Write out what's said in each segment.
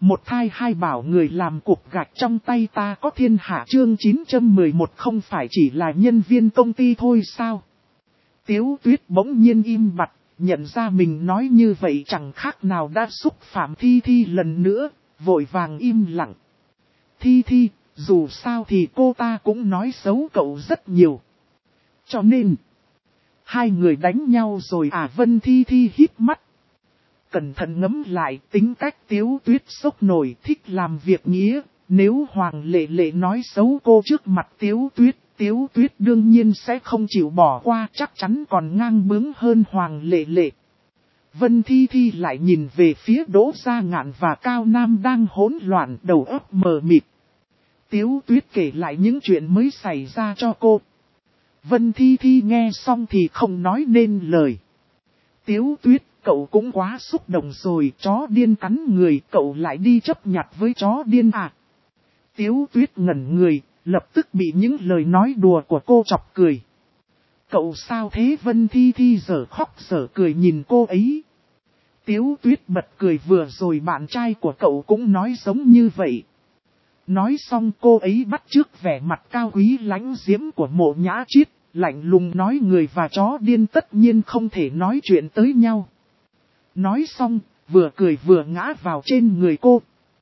Một thai hai bảo người làm cục gạch trong tay ta có thiên hạ chương 911 không phải chỉ là nhân viên công ty thôi sao? Tiếu Tuyết bỗng nhiên im bặt, nhận ra mình nói như vậy chẳng khác nào đã xúc phạm Thi Thi lần nữa, vội vàng im lặng. Thi Thi, dù sao thì cô ta cũng nói xấu cậu rất nhiều. Cho nên, hai người đánh nhau rồi à? Vân Thi Thi hít mắt. Cẩn thận ngẫm lại, tính cách Tiếu Tuyết sốc nổi, thích làm việc nghĩa. Nếu Hoàng Lệ Lệ nói xấu cô trước mặt Tiếu Tuyết đương nhiên sẽ không chịu bỏ qua, chắc chắn còn ngang bướng hơn Hoàng Lệ Lệ. Vân Thi Thi lại nhìn về phía Đỗ Gia Ngạn và Cao Nam đang hỗn loạn, đầu óc mờ mịt. Tiếu Tuyết kể lại những chuyện mới xảy ra cho cô. Vân Thi Thi nghe xong thì không nói nên lời. Tiếu Tuyết, cậu cũng quá xúc động rồi, chó điên cắn người, cậu lại đi chấp nhặt với chó điên à? Tiếu Tuyết ngẩn người, lập tức bị những lời nói đùa của cô chọc cười. Cậu sao thế? Vân Thi Thi giờ khóc giờ cười nhìn cô ấy. Tiếu Tuyết bật cười, vừa rồi bạn trai của cậu cũng nói giống như vậy. Nói xong cô ấy bắt chước vẻ mặt cao quý lãnh diễm của Mộ Nhã Chiết, lạnh lùng nói người và chó điên tất nhiên không thể nói chuyện tới nhau. Nói xong, vừa cười vừa ngã vào trên người cô.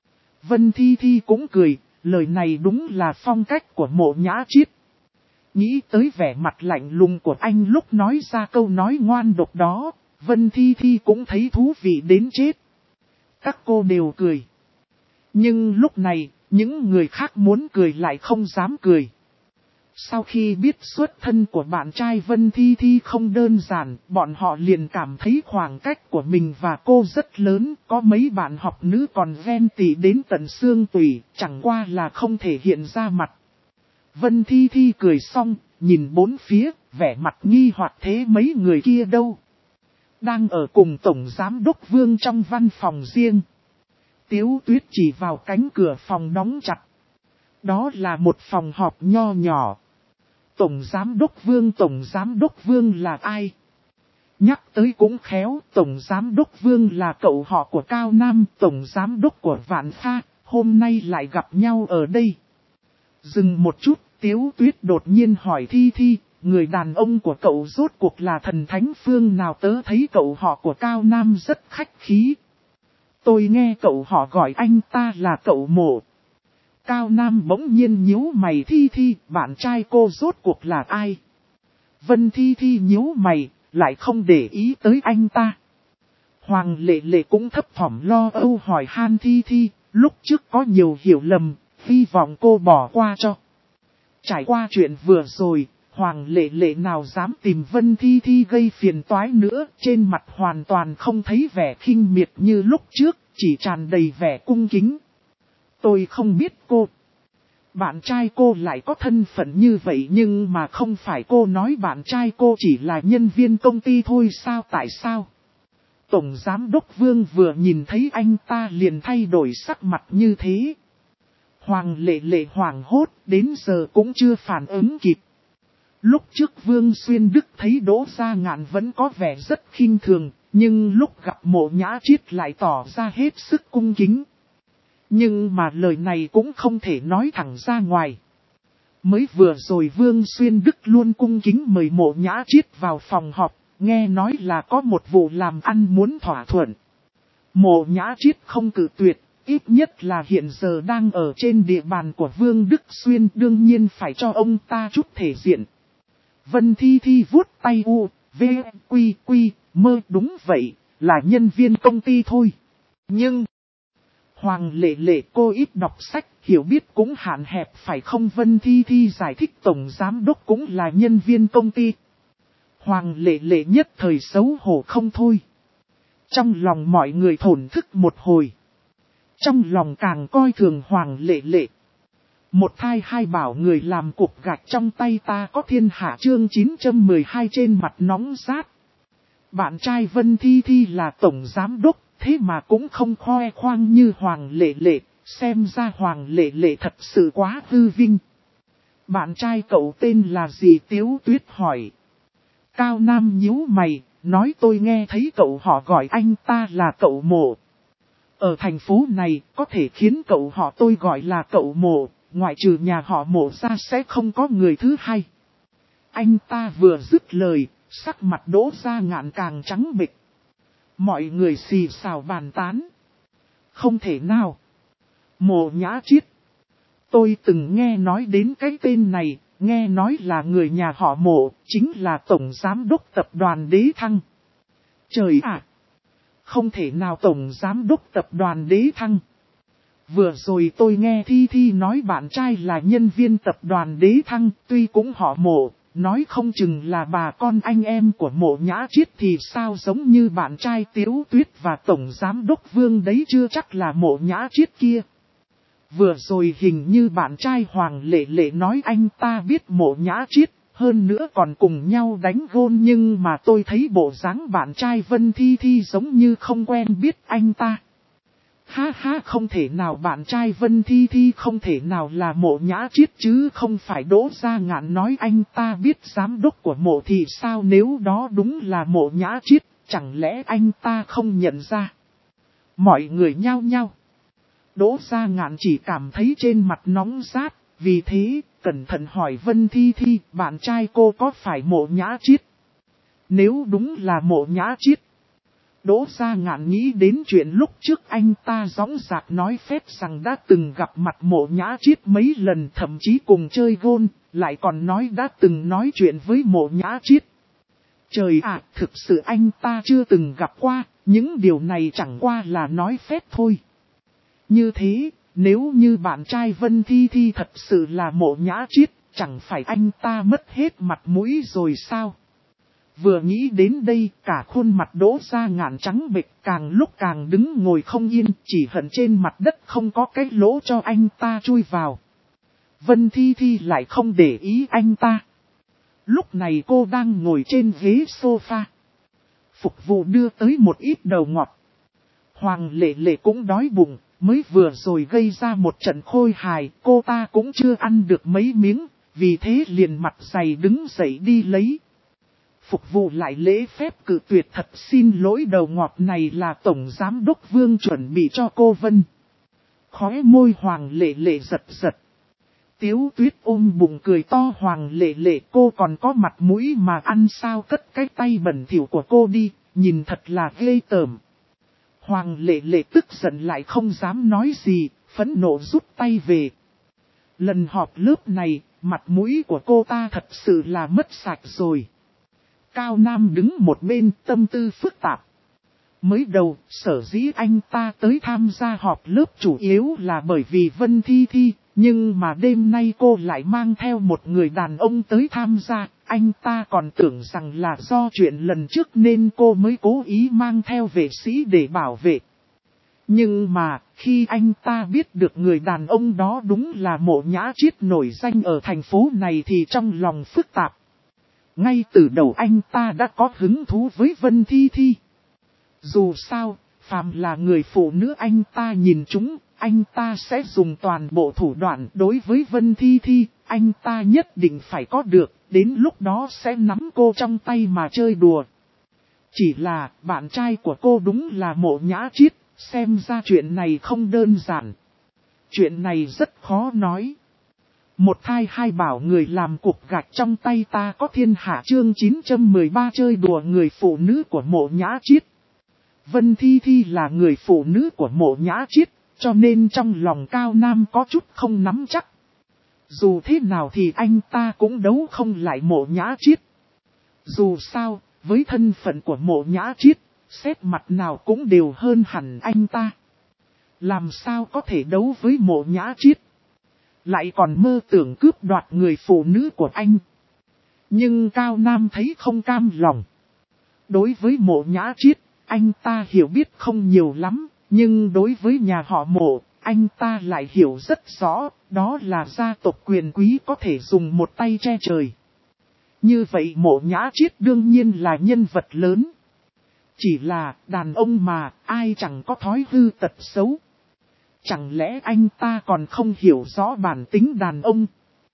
Vân Thi Thi cũng cười, lời này đúng là phong cách của Mộ Nhã Chiết. Nghĩ tới vẻ mặt lạnh lùng của anh lúc nói ra câu nói ngoan độc đó, Vân Thi Thi cũng thấy thú vị đến chết. Các cô đều cười. Nhưng lúc này, những người khác muốn cười lại không dám cười. Sau khi biết xuất thân của bạn trai Vân Thi Thi không đơn giản, bọn họ liền cảm thấy khoảng cách của mình và cô rất lớn. Có mấy bạn học nữ còn ghen tị đến tận xương tủy, chẳng qua là không thể hiện ra mặt. Vân Thi Thi cười xong, nhìn bốn phía, vẻ mặt nghi hoặc thế mấy người kia đâu? Đang ở cùng Tổng Giám đốc Vương trong văn phòng riêng. Tiếu Tuyết chỉ vào cánh cửa phòng đóng chặt. Đó là một phòng họp nho nhỏ. Tổng Giám đốc Vương là ai? Nhắc tới cũng khéo, Tổng Giám đốc Vương là cậu họ của Cao Nam, Tổng Giám đốc của Vạn Pha, hôm nay lại gặp nhau ở đây. Dừng một chút, Tiếu Tuyết đột nhiên hỏi Thi Thi, người đàn ông của cậu rốt cuộc là thần thánh phương nào? Tớ thấy cậu họ của Cao Nam rất khách khí. Tôi nghe cậu họ gọi anh ta là cậu Mộ. Cao Nam bỗng nhiên nhíu mày. Thi Thi, bạn trai cô rốt cuộc là ai? Vân Thi Thi nhíu mày, lại không để ý tới anh ta. Hoàng Lệ Lệ cũng thấp thỏm lo âu hỏi han Thi Thi, lúc trước có nhiều hiểu lầm, hy vọng cô bỏ qua cho. Trải qua chuyện vừa rồi, Hoàng Lệ Lệ nào dám tìm Vân Thi Thi gây phiền toái nữa, trên mặt hoàn toàn không thấy vẻ khinh miệt như lúc trước, chỉ tràn đầy vẻ cung kính. Tôi không biết cô. Bạn trai cô lại có thân phận như vậy, nhưng mà không phải cô nói bạn trai cô chỉ là nhân viên công ty thôi sao? Tại sao? Tổng Giám đốc Vương vừa nhìn thấy anh ta liền thay đổi sắc mặt như thế. Hoàng Lệ Lệ hoảng hốt, đến giờ cũng chưa phản ứng kịp. Lúc trước Vương Xuyên Đức thấy Đỗ Gia Ngạn vẫn có vẻ rất khinh thường, nhưng lúc gặp Mộ Nhã Chiết lại tỏ ra hết sức cung kính. Nhưng mà lời này cũng không thể nói thẳng ra ngoài. Mới vừa rồi Vương Xuyên Đức luôn cung kính mời Mộ Nhã Chiết vào phòng họp, nghe nói là có một vụ làm ăn muốn thỏa thuận. Mộ Nhã Chiết không cự tuyệt, ít nhất là hiện giờ đang ở trên địa bàn của Vương Đức Xuyên, đương nhiên phải cho ông ta chút thể diện. Vân Thi Thi vuốt tay v, quy, mơ, đúng vậy, là nhân viên công ty thôi. Nhưng, Hoàng Lệ Lệ cô ít đọc sách, hiểu biết cũng hạn hẹp phải không? Vân Thi Thi giải thích Tổng Giám đốc cũng là nhân viên công ty. Hoàng Lệ Lệ nhất thời xấu hổ không thôi. Trong lòng mọi người thổn thức một hồi. Trong lòng càng coi thường Hoàng Lệ Lệ. Một thai hai bảo người làm cục gạch trong tay ta có thiên hạ chương 912 trên mặt nóng rát. Bạn trai Vân Thi Thi là Tổng Giám đốc, thế mà cũng không khoe khoang như Hoàng Lệ Lệ, xem ra Hoàng Lệ Lệ thật sự quá hư vinh. Bạn trai cậu tên là gì? Tiếu Tuyết hỏi. Cao Nam nhíu mày, nói tôi nghe thấy cậu họ gọi anh ta là cậu Mộ. Ở thành phố này, có thể khiến cậu họ tôi gọi là cậu Mộ, ngoại trừ nhà họ Mộ ra sẽ không có người thứ hai. Anh ta vừa dứt lời, sắc mặt Đỗ Gia Ngạn càng trắng bệch. Mọi người xì xào bàn tán. Không thể nào. Mộ Nhã Chiết. Tôi từng nghe nói đến cái tên này, nghe nói là người nhà họ Mộ, chính là tổng giám đốc tập đoàn Đế Thăng. Trời ạ! Không thể nào tổng giám đốc tập đoàn Đế Thăng. Vừa rồi tôi nghe Thi Thi nói bạn trai là nhân viên tập đoàn Đế Thăng, tuy cũng họ Mộ, nói không chừng là bà con anh em của Mộ Nhã Chiết thì sao, giống như bạn trai Tiếu Tuyết và tổng giám đốc Vương đấy chưa chắc là Mộ Nhã Chiết kia. Vừa rồi hình như bạn trai Hoàng Lệ Lệ nói anh ta biết Mộ Nhã Chiết, hơn nữa còn cùng nhau đánh gôn, nhưng mà tôi thấy bộ dáng bạn trai Vân Thi Thi giống như không quen biết anh ta. Ha ha, không thể nào, bạn trai Vân Thi Thi không thể nào là Mộ Nhã Chiết chứ không phải. Đỗ Gia Ngạn nói anh ta biết giám đốc của Mộ thì sao, nếu đó đúng là Mộ Nhã Chiết, chẳng lẽ anh ta không nhận ra? Mọi người nhao nhao. Đỗ Gia Ngạn chỉ cảm thấy trên mặt nóng rát, vì thế, cẩn thận hỏi Vân Thi Thi, bạn trai cô có phải Mộ Nhã Chiết? Nếu đúng là Mộ Nhã Chiết. Đỗ Gia Ngạn nghĩ đến chuyện lúc trước anh ta dõng dạc nói phép rằng đã từng gặp mặt Mộ Nhã Chiết mấy lần, thậm chí cùng chơi gôn, lại còn nói đã từng nói chuyện với Mộ Nhã Chiết. Trời ạ, thực sự anh ta chưa từng gặp qua, những điều này chẳng qua là nói phép thôi. Như thế, nếu như bạn trai Vân Thi Thi thật sự là Mộ Nhã Chiết, chẳng phải anh ta mất hết mặt mũi rồi sao? Vừa nghĩ đến đây, cả khuôn mặt Đỗ Gia Ngạn trắng bệch, càng lúc càng đứng ngồi không yên, chỉ hận trên mặt đất không có cái lỗ cho anh ta chui vào. Vân Thi Thi lại không để ý anh ta. Lúc này cô đang ngồi trên ghế sofa. Phục vụ đưa tới một ít đầu ngọt. Hoàng Lệ Lệ cũng đói bụng, mới vừa rồi gây ra một trận khôi hài, cô ta cũng chưa ăn được mấy miếng, vì thế liền mặt dày đứng dậy đi lấy. Phục vụ lại lễ phép cự tuyệt, thật xin lỗi, đầu ngọt này là tổng giám đốc Vương chuẩn bị cho cô Vân. Khóe môi Hoàng Lệ Lệ giật giật. Tiếu Tuyết ôm bụng cười to, Hoàng Lệ Lệ cô còn có mặt mũi mà ăn sao, cất cái tay bẩn thỉu của cô đi, nhìn thật là ghê tởm. Hoàng Lệ Lệ tức giận lại không dám nói gì, phẫn nộ rút tay về. Lần họp lớp này, mặt mũi của cô ta thật sự là mất sạch rồi. Cao Nam đứng một bên, tâm tư phức tạp. Mới đầu, sở dĩ anh ta tới tham gia họp lớp chủ yếu là bởi vì Vân Thi Thi, nhưng mà đêm nay cô lại mang theo một người đàn ông tới tham gia, anh ta còn tưởng rằng là do chuyện lần trước nên cô mới cố ý mang theo vệ sĩ để bảo vệ. Nhưng mà, khi anh ta biết được người đàn ông đó đúng là Mộ Nhã Chiết nổi danh ở thành phố này thì trong lòng phức tạp. Ngay từ đầu anh ta đã có hứng thú với Vân Thi Thi. Dù sao, phàm là người phụ nữ anh ta nhìn chúng, anh ta sẽ dùng toàn bộ thủ đoạn đối với Vân Thi Thi, anh ta nhất định phải có được, đến lúc đó sẽ nắm cô trong tay mà chơi đùa. Chỉ là, bạn trai của cô đúng là Mộ Nhã Chiết, xem ra chuyện này không đơn giản. Chuyện này rất khó nói. Một thai hai bảo người làm cục gạch trong tay ta có thiên hạ, chương 913 chơi đùa người phụ nữ của Mộ Nhã Chiết. Vân Thi Thi là người phụ nữ của Mộ Nhã Chiết, cho nên trong lòng Cao Nam có chút không nắm chắc. Dù thế nào thì anh ta cũng đấu không lại Mộ Nhã Chiết. Dù sao, với thân phận của Mộ Nhã Chiết, xét mặt nào cũng đều hơn hẳn anh ta. Làm sao có thể đấu với Mộ Nhã Chiết? Lại còn mơ tưởng cướp đoạt người phụ nữ của anh. Nhưng Cao Nam thấy không cam lòng. Đối với Mộ Nhã Chiết, anh ta hiểu biết không nhiều lắm, nhưng đối với nhà họ Mộ, anh ta lại hiểu rất rõ, đó là gia tộc quyền quý có thể dùng một tay che trời. Như vậy Mộ Nhã Chiết đương nhiên là nhân vật lớn. Chỉ là đàn ông mà, ai chẳng có thói hư tật xấu. Chẳng lẽ anh ta còn không hiểu rõ bản tính đàn ông?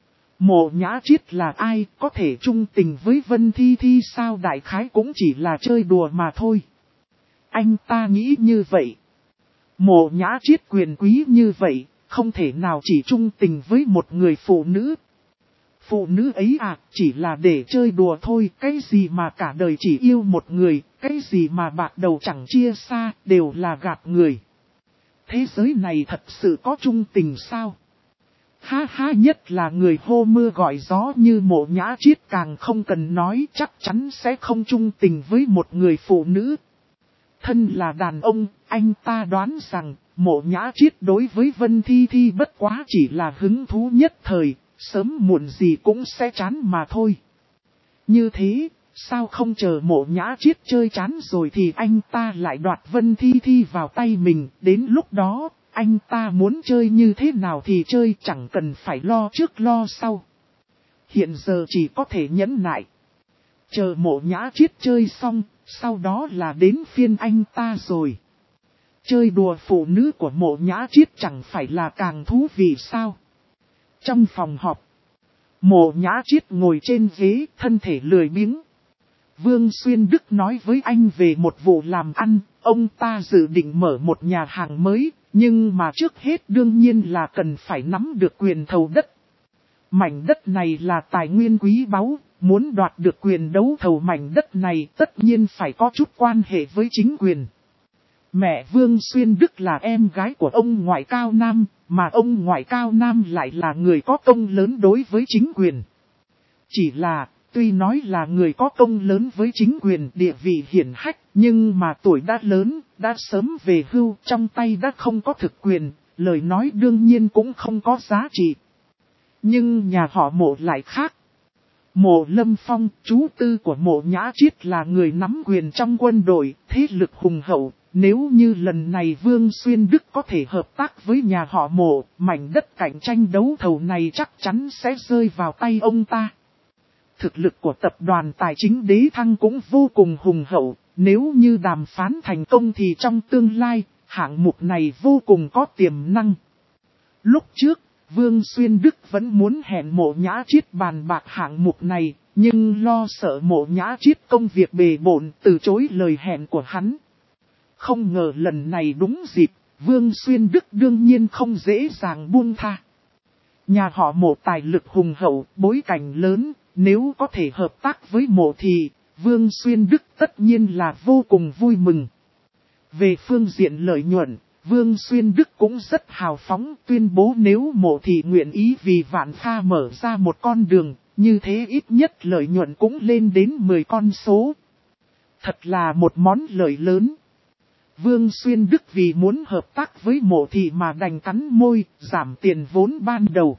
Mộ Nhã Chiết là ai, có thể trung tình với Vân Thi Thi sao, đại khái cũng chỉ là chơi đùa mà thôi. Anh ta nghĩ như vậy. Mộ Nhã Chiết quyền quý như vậy, không thể nào chỉ trung tình với một người phụ nữ. Phụ nữ ấy chỉ là để chơi đùa thôi, cái gì mà cả đời chỉ yêu một người, cái gì mà bạc đầu chẳng chia xa, đều là gạt người. Thế giới này thật sự có trung tình sao? Ha ha, nhất là người hô mưa gọi gió như Mộ Nhã Chiết càng không cần nói, chắc chắn sẽ không trung tình với một người phụ nữ. Thân là đàn ông, anh ta đoán rằng, Mộ Nhã Chiết đối với Vân Thi Thi bất quá chỉ là hứng thú nhất thời, sớm muộn gì cũng sẽ chán mà thôi. Như thế, sao không chờ Mộ Nhã Chiết chơi chán rồi thì anh ta lại đoạt Vân Thi Thi vào tay mình, đến lúc đó, anh ta muốn chơi như thế nào thì chơi, chẳng cần phải lo trước lo sau. Hiện giờ chỉ có thể nhẫn nại. Chờ Mộ Nhã Chiết chơi xong, sau đó là đến phiên anh ta rồi. Chơi đùa phụ nữ của Mộ Nhã Chiết chẳng phải là càng thú vị sao? Trong phòng họp, Mộ Nhã Chiết ngồi trên ghế, thân thể lười biếng. Vương Xuyên Đức nói với anh về một vụ làm ăn, ông ta dự định mở một nhà hàng mới, nhưng mà trước hết đương nhiên là cần phải nắm được quyền thầu đất. Mảnh đất này là tài nguyên quý báu, muốn đoạt được quyền đấu thầu mảnh đất này tất nhiên phải có chút quan hệ với chính quyền. Mẹ Vương Xuyên Đức là em gái của ông ngoại Cao Nam, mà ông ngoại Cao Nam lại là người có công lớn đối với chính quyền. Chỉ là, tuy nói là người có công lớn với chính quyền, địa vị hiển hách, nhưng mà tuổi đã lớn, đã sớm về hưu, trong tay đã không có thực quyền, lời nói đương nhiên cũng không có giá trị. Nhưng nhà họ Mộ lại khác. Mộ Lâm Phong, chú tư của Mộ Nhã Chiết là người nắm quyền trong quân đội, thế lực hùng hậu. Nếu như lần này Vương Xuyên Đức có thể hợp tác với nhà họ Mộ, mảnh đất cạnh tranh đấu thầu này chắc chắn sẽ rơi vào tay ông ta. Thực lực của tập đoàn tài chính Đế Thăng cũng vô cùng hùng hậu, nếu như đàm phán thành công thì trong tương lai, hạng mục này vô cùng có tiềm năng. Lúc trước, Vương Xuyên Đức vẫn muốn hẹn Mộ Nhã Chiết bàn bạc hạng mục này, nhưng lo sợ Mộ Nhã Chiết công việc bề bộn từ chối lời hẹn của hắn. Không ngờ lần này đúng dịp, Vương Xuyên Đức đương nhiên không dễ dàng buông tha. Nhà họ Mộ tài lực hùng hậu, bối cảnh lớn, nếu có thể hợp tác với Mộ thì, Vương Xuyên Đức tất nhiên là vô cùng vui mừng. Về phương diện lợi nhuận, Vương Xuyên Đức cũng rất hào phóng, tuyên bố nếu Mộ thì nguyện ý vì Vạn Kha mở ra một con đường, như thế ít nhất lợi nhuận cũng lên đến 10 con số. Thật là một món lợi lớn. Vương Xuyên Đức vì muốn hợp tác với Mộ thị mà đành cắn môi, giảm tiền vốn ban đầu.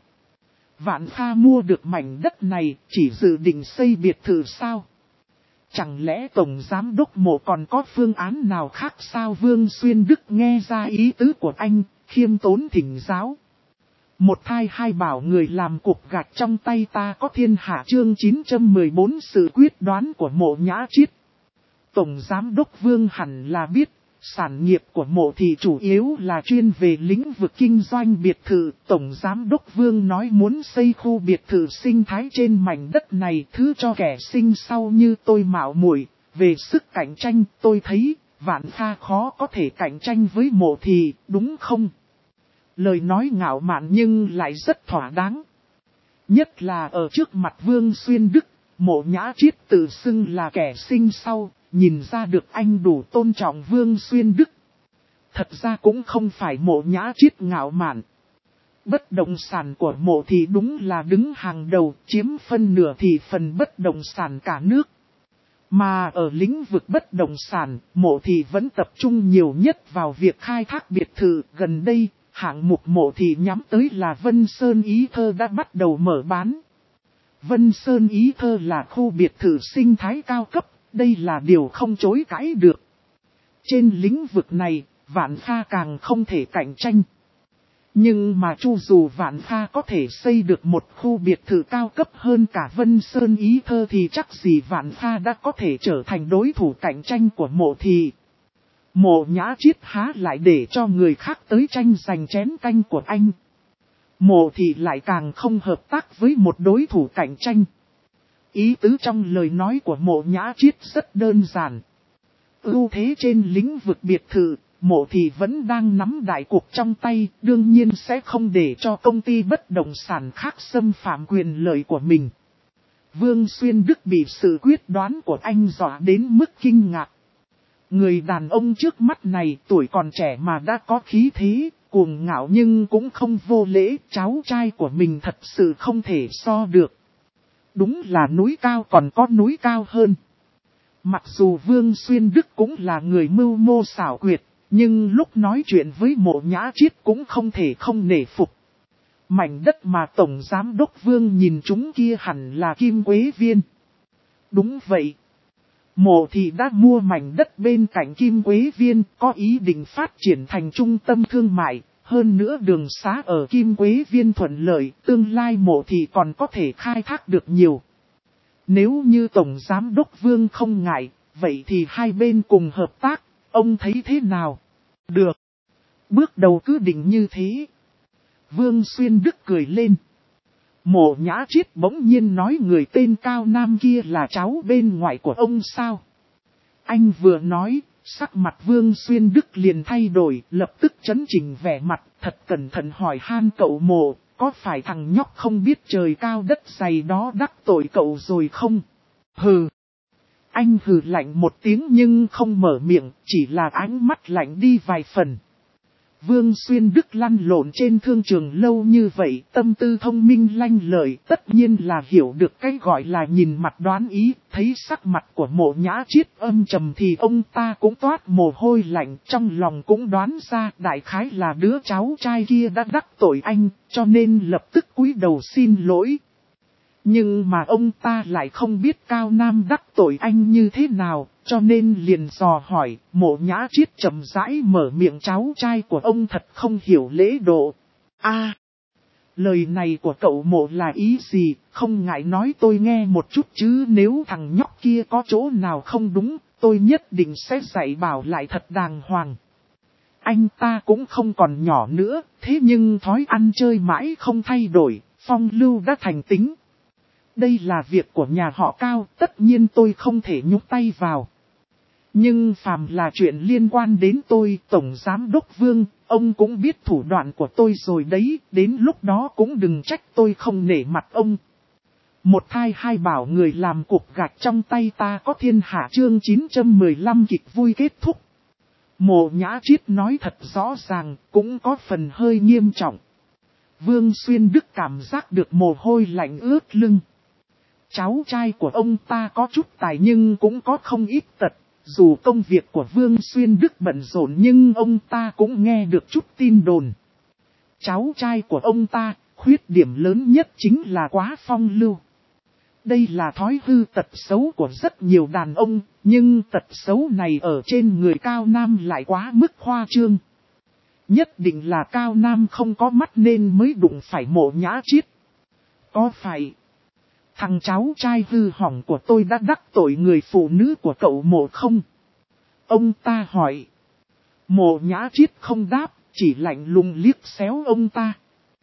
Vạn Kha mua được mảnh đất này, chỉ dự định xây biệt thự sao? Chẳng lẽ Tổng Giám đốc Mộ còn có phương án nào khác sao? Vương Xuyên Đức nghe ra ý tứ của anh, khiêm tốn thỉnh giáo. Một thai hai bảo người làm cục gạch trong tay ta có thiên hạ, chương 914 sự quyết đoán của Mộ Nhã Chiết. Tổng Giám đốc Vương hẳn là biết. Sản nghiệp của Mộ thì chủ yếu là chuyên về lĩnh vực kinh doanh biệt thự. Tổng Giám đốc Vương nói muốn xây khu biệt thự sinh thái trên mảnh đất này, thứ cho kẻ sinh sau như tôi mạo muội. Về sức cạnh tranh tôi thấy Vạn Kha khó có thể cạnh tranh với Mộ thì, đúng không? Lời nói ngạo mạn nhưng lại rất thỏa đáng. Nhất là ở trước mặt Vương Xuyên Đức, Mộ Nhã Chiết tự xưng là kẻ sinh sau. Nhìn ra được anh đủ tôn trọng Vương Xuyên Đức. Thật ra cũng không phải Mộ Nhã Chiết ngạo mạn. Bất động sản của Mộ thì đúng là đứng hàng đầu, chiếm phân nửa thị phần bất động sản cả nước. Mà ở lĩnh vực bất động sản, Mộ thì vẫn tập trung nhiều nhất vào việc khai thác biệt thự. Gần đây, hạng mục Mộ thì nhắm tới là Vân Sơn Ý Thơ đã bắt đầu mở bán. Vân Sơn Ý Thơ là khu biệt thự sinh thái cao cấp. Đây là điều không chối cãi được. Trên lĩnh vực này, Vạn Kha càng không thể cạnh tranh. Nhưng mà cho dù Vạn Kha có thể xây được một khu biệt thự cao cấp hơn cả Vân Sơn Ý Thơ thì chắc gì Vạn Kha đã có thể trở thành đối thủ cạnh tranh của Mộ thì. Mộ Nhã Chiết há lại để cho người khác tới tranh giành chén canh của anh. Mộ thì lại càng không hợp tác với một đối thủ cạnh tranh. Ý tứ trong lời nói của Mộ Nhã Chiết rất đơn giản. Ưu thế trên lĩnh vực biệt thự, Mộ Thị vẫn đang nắm đại cục trong tay, đương nhiên sẽ không để cho công ty bất động sản khác xâm phạm quyền lợi của mình. Vương Xuyên Đức bị sự quyết đoán của anh dọa đến mức kinh ngạc. Người đàn ông trước mắt này tuổi còn trẻ mà đã có khí thế, cuồng ngạo nhưng cũng không vô lễ, cháu trai của mình thật sự không thể so được. Đúng là núi cao còn có núi cao hơn. Mặc dù Vương Xuyên Đức cũng là người mưu mô xảo quyệt, nhưng lúc nói chuyện với Mộ Nhã Chiết cũng không thể không nể phục. Mảnh đất mà Tổng Giám đốc Vương nhìn chúng kia hẳn là Kim Quế Viên. Đúng vậy. Mộ Thị đã mua mảnh đất bên cạnh Kim Quế Viên, có ý định phát triển thành trung tâm thương mại. Hơn nữa đường xá ở Kim Quế Viên thuận lợi, tương lai Mộ Thị còn có thể khai thác được nhiều. Nếu như Tổng Giám đốc Vương không ngại, vậy thì hai bên cùng hợp tác, ông thấy thế nào? Được. Bước đầu cứ định như thế. Vương Xuyên Đức cười lên. Mộ Nhã Chiết bỗng nhiên nói người tên Cao Nam kia là cháu bên ngoại của ông sao? Anh vừa nói, sắc mặt Vương Xuyên Đức liền thay đổi, lập tức chấn chỉnh vẻ mặt, thật cẩn thận hỏi han cậu Mộ, có phải thằng nhóc không biết trời cao đất dày đó đắc tội cậu rồi không? Hừ. Anh hừ lạnh một tiếng nhưng không mở miệng, chỉ là ánh mắt lạnh đi vài phần. Vương Xuyên Đức lăn lộn trên thương trường lâu như vậy, tâm tư thông minh lanh lợi, tất nhiên là hiểu được cái gọi là nhìn mặt đoán ý, thấy sắc mặt của Mộ Nhã Chiết âm trầm thì ông ta cũng toát mồ hôi lạnh, trong lòng cũng đoán ra đại khái là đứa cháu trai kia đã đắc tội anh, cho nên lập tức cúi đầu xin lỗi. Nhưng mà ông ta lại không biết Cao Nam đắc tội anh như thế nào, cho nên liền dò hỏi, Mộ Nhã Chiết chậm rãi mở miệng cháu trai của ông thật không hiểu lễ độ. Lời này của cậu Mộ là ý gì, không ngại nói tôi nghe một chút chứ nếu thằng nhóc kia có chỗ nào không đúng, tôi nhất định sẽ dạy bảo lại thật đàng hoàng. Anh ta cũng không còn nhỏ nữa, thế nhưng thói ăn chơi mãi không thay đổi, phong lưu đã thành tính. Đây là việc của nhà họ Cao, tất nhiên tôi không thể nhúc tay vào. Nhưng phàm là chuyện liên quan đến tôi, Tổng Giám đốc Vương, ông cũng biết thủ đoạn của tôi rồi đấy, đến lúc đó cũng đừng trách tôi không nể mặt ông. Một thai hai bảo người làm cục gạch trong tay ta có thiên hạ chương 915 kịch vui kết thúc. Mộ Nhã Chiết nói thật rõ ràng, cũng có phần hơi nghiêm trọng. Vương Xuyên Đức cảm giác được mồ hôi lạnh ướt lưng. Cháu trai của ông ta có chút tài nhưng cũng có không ít tật. Dù công việc của Vương Xuyên Đức bận rộn nhưng ông ta cũng nghe được chút tin đồn. Cháu trai của ông ta, khuyết điểm lớn nhất chính là quá phong lưu. Đây là thói hư tật xấu của rất nhiều đàn ông, nhưng tật xấu này ở trên người Cao Nam lại quá mức khoa trương. Nhất định là Cao Nam không có mắt nên mới đụng phải Mộ Nhã Chiết. Có phải thằng cháu trai hư hỏng của tôi đã đắc tội người phụ nữ của cậu Mộ không? Ông ta hỏi. Mộ Nhã Chiết không đáp, chỉ lạnh lùng liếc xéo ông ta.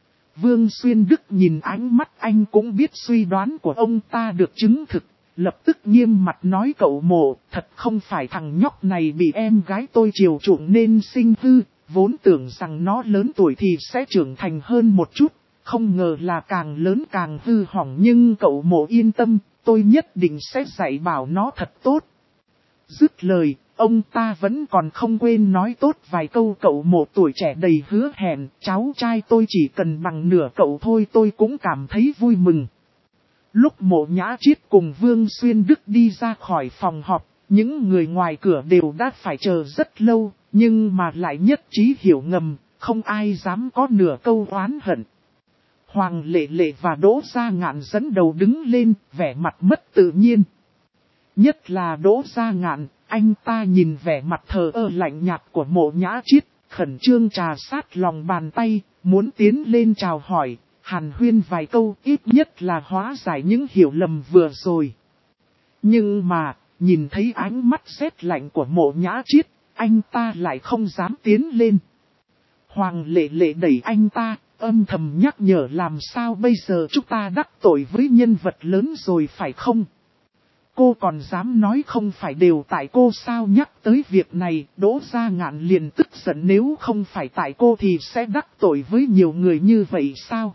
Vương Xuyên Đức nhìn ánh mắt anh cũng biết suy đoán của ông ta được chứng thực, lập tức nghiêm mặt nói cậu Mộ, thật không phải thằng nhóc này bị em gái tôi chiều chuộng nên sinh hư, vốn tưởng rằng nó lớn tuổi thì sẽ trưởng thành hơn một chút. Không ngờ là càng lớn càng hư hỏng nhưng cậu Mộ yên tâm, tôi nhất định sẽ dạy bảo nó thật tốt. Dứt lời, ông ta vẫn còn không quên nói tốt vài câu cậu Mộ tuổi trẻ đầy hứa hẹn, cháu trai tôi chỉ cần bằng nửa cậu thôi tôi cũng cảm thấy vui mừng. Lúc Mộ Nhã Chiết cùng Vương Xuyên Đức đi ra khỏi phòng họp, những người ngoài cửa đều đã phải chờ rất lâu, nhưng mà lại nhất trí hiểu ngầm, không ai dám có nửa câu oán hận. Hoàng Lệ Lệ và Đỗ Gia Ngạn dẫn đầu đứng lên, vẻ mặt mất tự nhiên. Nhất là Đỗ Gia Ngạn, anh ta nhìn vẻ mặt thờ ơ lạnh nhạt của Mộ Nhã Chiết, khẩn trương trà sát lòng bàn tay, muốn tiến lên chào hỏi, hàn huyên vài câu ít nhất là hóa giải những hiểu lầm vừa rồi. Nhưng mà, nhìn thấy ánh mắt sét lạnh của Mộ Nhã Chiết, anh ta lại không dám tiến lên. Hoàng Lệ Lệ đẩy anh ta, âm thầm nhắc nhở làm sao bây giờ chúng ta đắc tội với nhân vật lớn rồi phải không? Cô còn dám nói không phải đều tại cô sao? Nhắc tới việc này, Đỗ Gia Ngạn liền tức giận, nếu không phải tại cô thì sẽ đắc tội với nhiều người như vậy sao?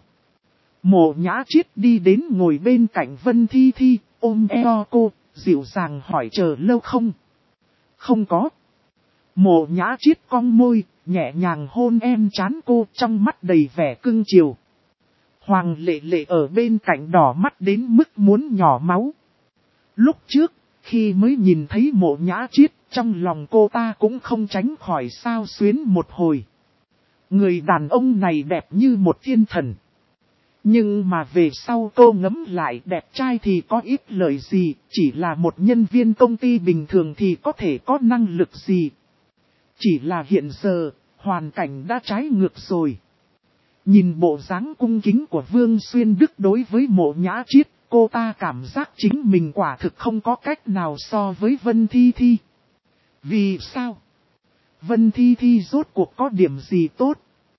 Mộ Nhã Triết đi đến ngồi bên cạnh Vân Thi Thi, ôm eo cô, dịu dàng hỏi chờ lâu không? Không có. Mộ Nhã Triết cong môi, nhẹ nhàng hôn em trán cô, trong mắt đầy vẻ cưng chiều. Hoàng Lệ Lệ ở bên cạnh đỏ mắt đến mức muốn nhỏ máu. Lúc trước, khi mới nhìn thấy Mộ Nhã Triết, trong lòng cô ta cũng không tránh khỏi xao xuyến một hồi. Người đàn ông này đẹp như một thiên thần. Nhưng mà về sau cô ngẫm lại, đẹp trai thì có ít lợi gì, chỉ là một nhân viên công ty bình thường thì có thể có năng lực gì. Chỉ là hiện giờ, hoàn cảnh đã trái ngược rồi. Nhìn bộ dáng cung kính của Vương Xuyên Đức đối với Mộ Nhã Triết, cô ta cảm giác chính mình quả thực không có cách nào so với Vân Thi Thi. Vì sao? Vân Thi Thi rốt cuộc có điểm gì tốt?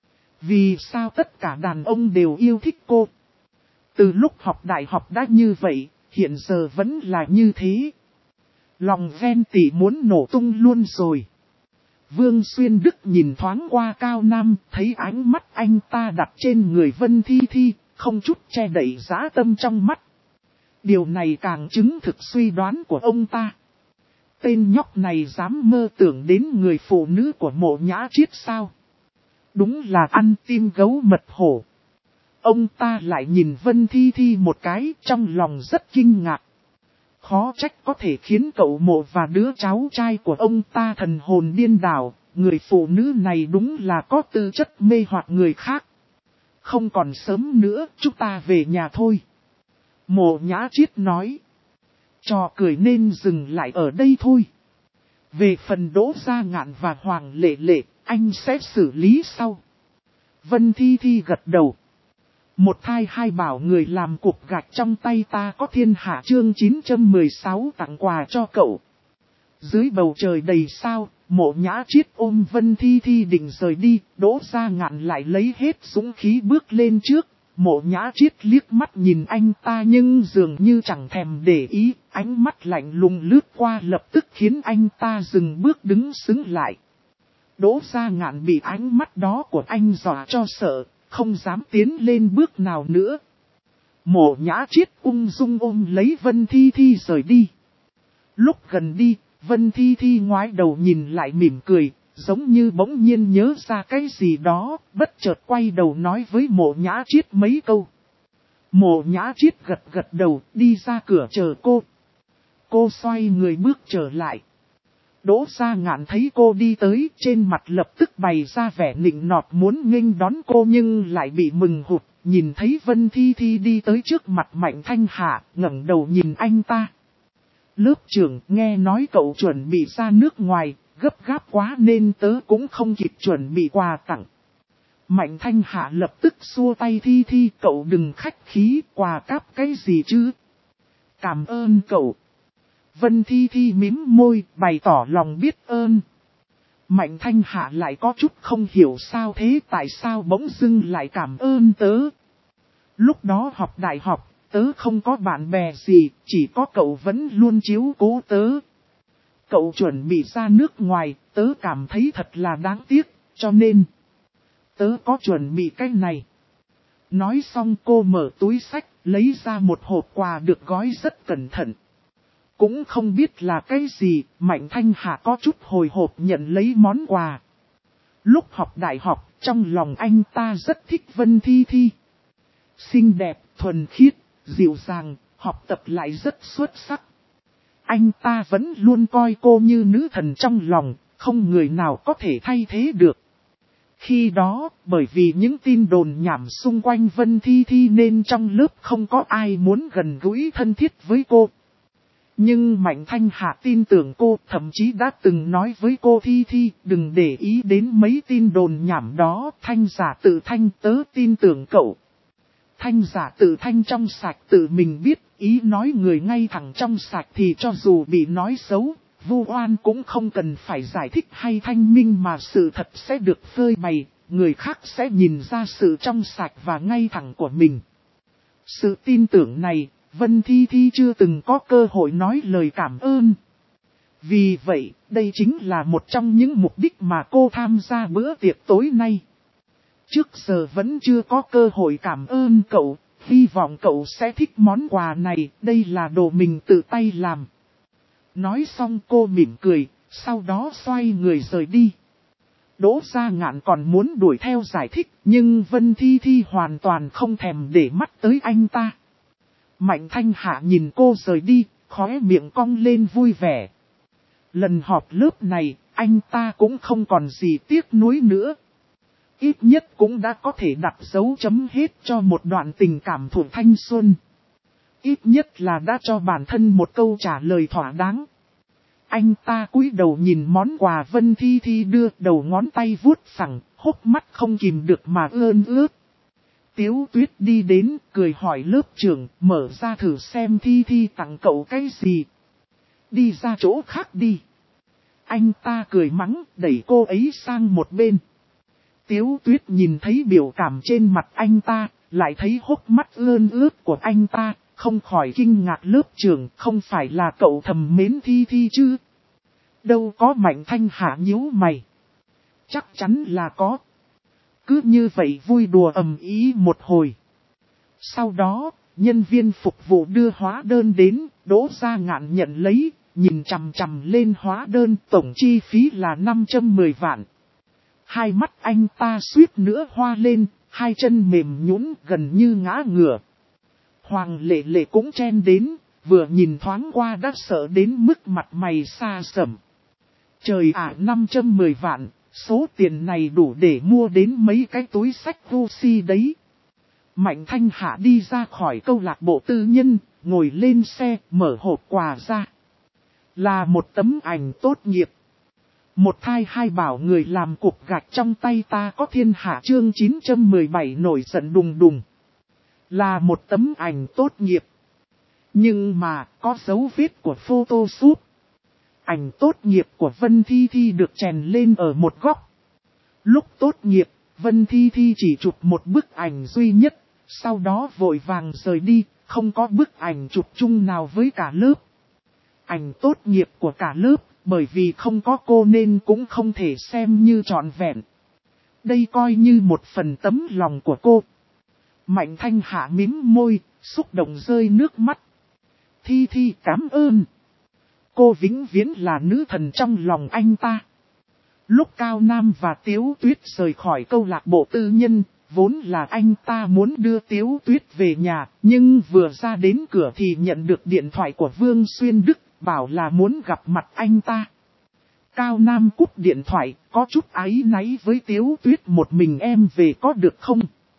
Vì sao tất cả đàn ông đều yêu thích cô? Từ lúc học đại học đã như vậy, hiện giờ vẫn là như thế. Lòng ghen tị muốn nổ tung luôn rồi. Vương Xuyên Đức nhìn thoáng qua Cao Nam, thấy ánh mắt anh ta đặt trên người Vân Thi Thi, không chút che đậy dã tâm trong mắt. Điều này càng chứng thực suy đoán của ông ta. Tên nhóc này dám mơ tưởng đến người phụ nữ của Mộ Nhã Triết sao? Đúng là ăn tim gấu mật hổ. Ông ta lại nhìn Vân Thi Thi một cái, trong lòng rất kinh ngạc. Khó trách có thể khiến cậu Mộ và đứa cháu trai của ông ta thần hồn điên đảo. Người phụ nữ này đúng là có tư chất mê hoặc người khác. Không còn sớm nữa, chúng ta về nhà thôi. Mộ Nhã Triết nói. Trò cười nên dừng lại ở đây thôi. Về phần Đỗ Gia Ngạn và Hoàng Lệ Lệ, anh sẽ xử lý sau. Vân Thi Thi gật đầu. Một thai hai bảo người làm cục gạch trong tay ta có thiên hạ chương 916 tặng quà cho cậu. Dưới bầu trời đầy sao, Mộ Nhã Triết ôm Vân Thi Thi định rời đi, Đỗ Gia Ngạn lại lấy hết dũng khí bước lên trước. Mộ Nhã Triết liếc mắt nhìn anh ta nhưng dường như chẳng thèm để ý, ánh mắt lạnh lùng lướt qua lập tức khiến anh ta dừng bước đứng sững lại. Đỗ Gia Ngạn bị ánh mắt đó của anh dọa cho sợ, không dám tiến lên bước nào nữa. Mộ Nhã Triết ung dung ôm lấy Vân Thi Thi rời đi. Lúc gần đi, Vân Thi Thi ngoái đầu nhìn lại mỉm cười, giống như bỗng nhiên nhớ ra cái gì đó, bất chợt quay đầu nói với Mộ Nhã Triết mấy câu. Mộ Nhã Triết gật gật đầu, đi ra cửa chờ cô. Cô xoay người bước trở lại. Đỗ Gia Ngạn thấy cô đi tới, trên mặt lập tức bày ra vẻ nịnh nọt muốn nghênh đón cô nhưng lại bị mừng hụt, nhìn thấy Vân Thi Thi đi tới trước mặt Mạnh Thanh Hạ, ngẩng đầu nhìn anh ta. Lớp trưởng nghe nói cậu chuẩn bị ra nước ngoài, gấp gáp quá nên tớ cũng không kịp chuẩn bị quà tặng. Mạnh Thanh Hạ lập tức xua tay Thi Thi, cậu đừng khách khí, quà cáp cái gì chứ? Cảm ơn cậu. Vân Thi Thi mím môi, bày tỏ lòng biết ơn. Mạnh Thanh Hạ lại có chút không hiểu sao thế, tại sao bỗng dưng lại cảm ơn tớ. Lúc đó học đại học, tớ không có bạn bè gì, chỉ có cậu vẫn luôn chiếu cố tớ. Cậu chuẩn bị ra nước ngoài, tớ cảm thấy thật là đáng tiếc, cho nên tớ có chuẩn bị cái này. Nói xong cô mở túi xách, lấy ra một hộp quà được gói rất cẩn thận. Cũng không biết là cái gì, Mạnh Thanh Hạ có chút hồi hộp nhận lấy món quà. Lúc học đại học, trong lòng anh ta rất thích Vân Thi Thi. Xinh đẹp, thuần khiết, dịu dàng, học tập lại rất xuất sắc. Anh ta vẫn luôn coi cô như nữ thần trong lòng, không người nào có thể thay thế được. Khi đó, bởi vì những tin đồn nhảm xung quanh Vân Thi Thi nên trong lớp không có ai muốn gần gũi thân thiết với cô. Nhưng Mạnh Thanh Hạ tin tưởng cô, thậm chí đã từng nói với cô Thi Thi, đừng để ý đến mấy tin đồn nhảm đó, Thanh giả tự thanh, tớ tin tưởng cậu. Thanh giả tự thanh trong sạch tự mình biết, ý nói người ngay thẳng trong sạch thì cho dù bị nói xấu, vu oan cũng không cần phải giải thích hay thanh minh mà sự thật sẽ được phơi bày, người khác sẽ nhìn ra sự trong sạch và ngay thẳng của mình. Sự tin tưởng này, Vân Thi Thi chưa từng có cơ hội nói lời cảm ơn. Vì vậy, đây chính là một trong những mục đích mà cô tham gia bữa tiệc tối nay. Trước giờ vẫn chưa có cơ hội cảm ơn cậu, hy vọng cậu sẽ thích món quà này, đây là đồ mình tự tay làm. Nói xong cô mỉm cười, sau đó xoay người rời đi. Đỗ Gia Ngạn còn muốn đuổi theo giải thích, nhưng Vân Thi Thi hoàn toàn không thèm để mắt tới anh ta. Mạnh Thanh Hạ nhìn cô rời đi, khóe miệng cong lên vui vẻ. Lần họp lớp này, anh ta cũng không còn gì tiếc nuối nữa. Ít nhất cũng đã có thể đặt dấu chấm hết cho một đoạn tình cảm thuở thanh xuân. Ít nhất là đã cho bản thân một câu trả lời thỏa đáng. Anh ta cúi đầu nhìn món quà Vân Thi Thi đưa, đầu ngón tay vuốt phẳng, hốc mắt không kìm được mà ươn ướt. Tiếu Tuyết đi đến, cười hỏi lớp trưởng, mở ra thử xem Thi Thi tặng cậu cái gì. Đi ra chỗ khác đi. Anh ta cười mắng, đẩy cô ấy sang một bên. Tiếu Tuyết nhìn thấy biểu cảm trên mặt anh ta, lại thấy hốc mắt ươn ướt của anh ta, không khỏi kinh ngạc lớp trưởng, không phải là cậu thầm mến Thi Thi chứ? Đâu có. Mạnh Thanh Hạ nhíu mày. Chắc chắn là có. Cứ như vậy vui đùa ầm ĩ một hồi. Sau đó, nhân viên phục vụ đưa hóa đơn đến, Đỗ Gia Ngạn nhận lấy, nhìn chằm chằm lên hóa đơn, tổng chi phí là 510 vạn. Hai mắt anh ta suýt nữa hoa lên, hai chân mềm nhũn gần như ngã ngửa. Hoàng Lệ Lệ cũng chen đến, vừa nhìn thoáng qua đã sợ đến mức mặt mày xa sầm. Trời ạ, 510 vạn, số tiền này đủ để mua đến mấy cái túi sách Gucci đấy. Mạnh Thanh Hạ đi ra khỏi câu lạc bộ tư nhân, ngồi lên xe, mở hộp quà ra. Là một tấm ảnh tốt nghiệp. Một thai hai bảo người làm cục gạch trong tay ta có thiên hạ chương 917 nổi giận đùng đùng. Là một tấm ảnh tốt nghiệp. Nhưng mà có dấu vết của Photoshop. Ảnh tốt nghiệp của Vân Thi Thi được chèn lên ở một góc. Lúc tốt nghiệp, Vân Thi Thi chỉ chụp một bức ảnh duy nhất, sau đó vội vàng rời đi, không có bức ảnh chụp chung nào với cả lớp. Ảnh tốt nghiệp của cả lớp, bởi vì không có cô nên cũng không thể xem như trọn vẹn. Đây coi như một phần tấm lòng của cô. Mạnh Thanh Hạ mím môi, xúc động rơi nước mắt. Thi Thi cảm ơn. Cô vĩnh viễn là nữ thần trong lòng anh ta. Lúc Cao Nam và Tiếu Tuyết rời khỏi câu lạc bộ tư nhân, vốn là anh ta muốn đưa Tiếu Tuyết về nhà, nhưng vừa ra đến cửa thì nhận được điện thoại của Vương Xuyên Đức, bảo là muốn gặp mặt anh ta. Cao Nam cúp điện thoại, có chút áy náy với Tiếu Tuyết, một mình em về có được không?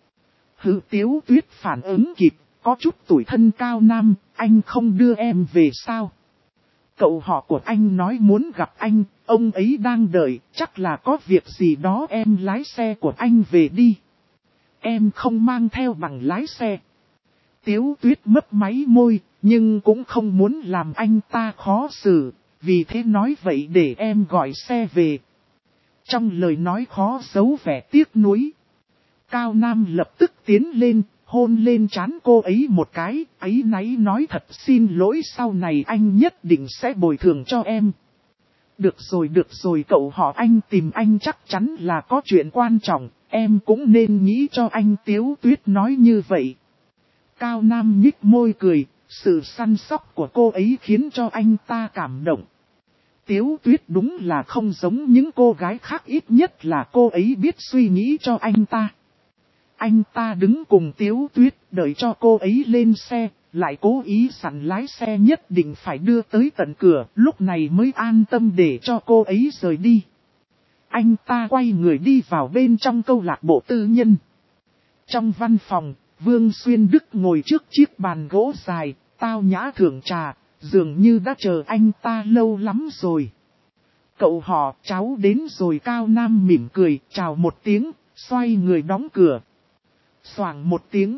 Hừ, Tiếu Tuyết phản ứng kịp, có chút tủi thân. Cao Nam, anh không đưa em về sao? Cậu họ của anh nói muốn gặp anh, ông ấy đang đợi, chắc là có việc gì đó, em lái xe của anh về đi. Em không mang theo bằng lái xe. Tiếu Tuyết mấp máy môi, nhưng cũng không muốn làm anh ta khó xử, vì thế nói vậy để em gọi xe về. Trong lời nói khó giấu vẻ tiếc nuối. Cao Nam lập tức tiến lên, hôn lên trán cô ấy một cái, áy náy nói thật xin lỗi, sau này anh nhất định sẽ bồi thường cho em. Được rồi, cậu họ anh tìm anh chắc chắn là có chuyện quan trọng, em cũng nên nghĩ cho anh. Tiếu Tuyết nói như vậy. Cao Nam nhích môi cười, sự săn sóc của cô ấy khiến cho anh ta cảm động. Tiếu Tuyết đúng là không giống những cô gái khác, ít nhất là cô ấy biết suy nghĩ cho anh ta. Anh ta đứng cùng Tiếu Tuyết, đợi cho cô ấy lên xe, lại cố ý sẵn lái xe nhất định phải đưa tới tận cửa, lúc này mới an tâm để cho cô ấy rời đi. Anh ta quay người đi vào bên trong câu lạc bộ tư nhân. Trong văn phòng, Vương Xuyên Đức ngồi trước chiếc bàn gỗ dài, tao nhã thưởng trà, dường như đã chờ anh ta lâu lắm rồi. Cậu họ, cháu đến rồi. Cao Nam mỉm cười, chào một tiếng, xoay người đóng cửa. Xoảng một tiếng.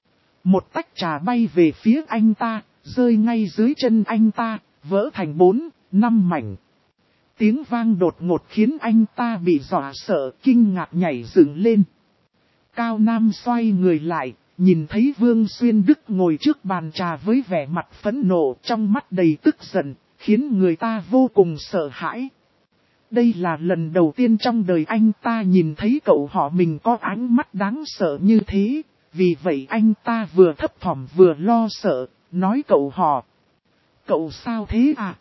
Một tách trà bay về phía anh ta, rơi ngay dưới chân anh ta, vỡ thành 4, 5 mảnh. Tiếng vang đột ngột khiến anh ta bị dọa sợ, kinh ngạc nhảy dựng lên. Cao Nam xoay người lại, nhìn thấy Vương Xuyên Đức ngồi trước bàn trà với vẻ mặt phẫn nộ, trong mắt đầy tức giận, khiến người ta vô cùng sợ hãi. Đây là lần đầu tiên trong đời anh ta nhìn thấy cậu họ mình có ánh mắt đáng sợ như thế, vì vậy anh ta vừa thấp thỏm vừa lo sợ, nói cậu họ. Cậu sao thế à?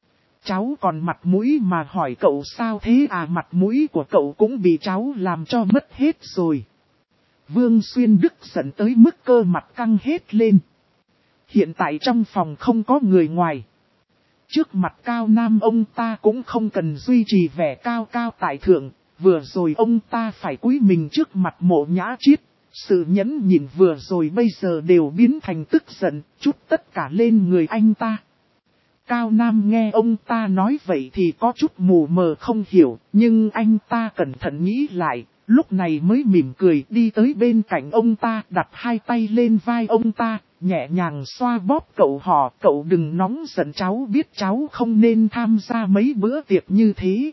Cháu còn mặt mũi mà hỏi cậu sao thế à, mặt mũi của cậu cũng bị cháu làm cho mất hết rồi. Vương Xuyên Đức giận tới mức cơ mặt căng hết lên. Hiện tại trong phòng không có người ngoài. Trước mặt Cao Nam ông ta cũng không cần duy trì vẻ cao cao tại thượng, vừa rồi ông ta phải cúi mình trước mặt Mộ Nhã Chiết. Sự nhẫn nhịn vừa rồi bây giờ đều biến thành tức giận, chút tất cả lên người anh ta. Cao Nam nghe ông ta nói vậy thì có chút mù mờ không hiểu, nhưng anh ta cẩn thận nghĩ lại, lúc này mới mỉm cười đi tới bên cạnh ông ta, đặt hai tay lên vai ông ta, nhẹ nhàng xoa bóp cậu họ. Cậu đừng nóng giận, cháu biết cháu không nên tham gia mấy bữa tiệc như thế.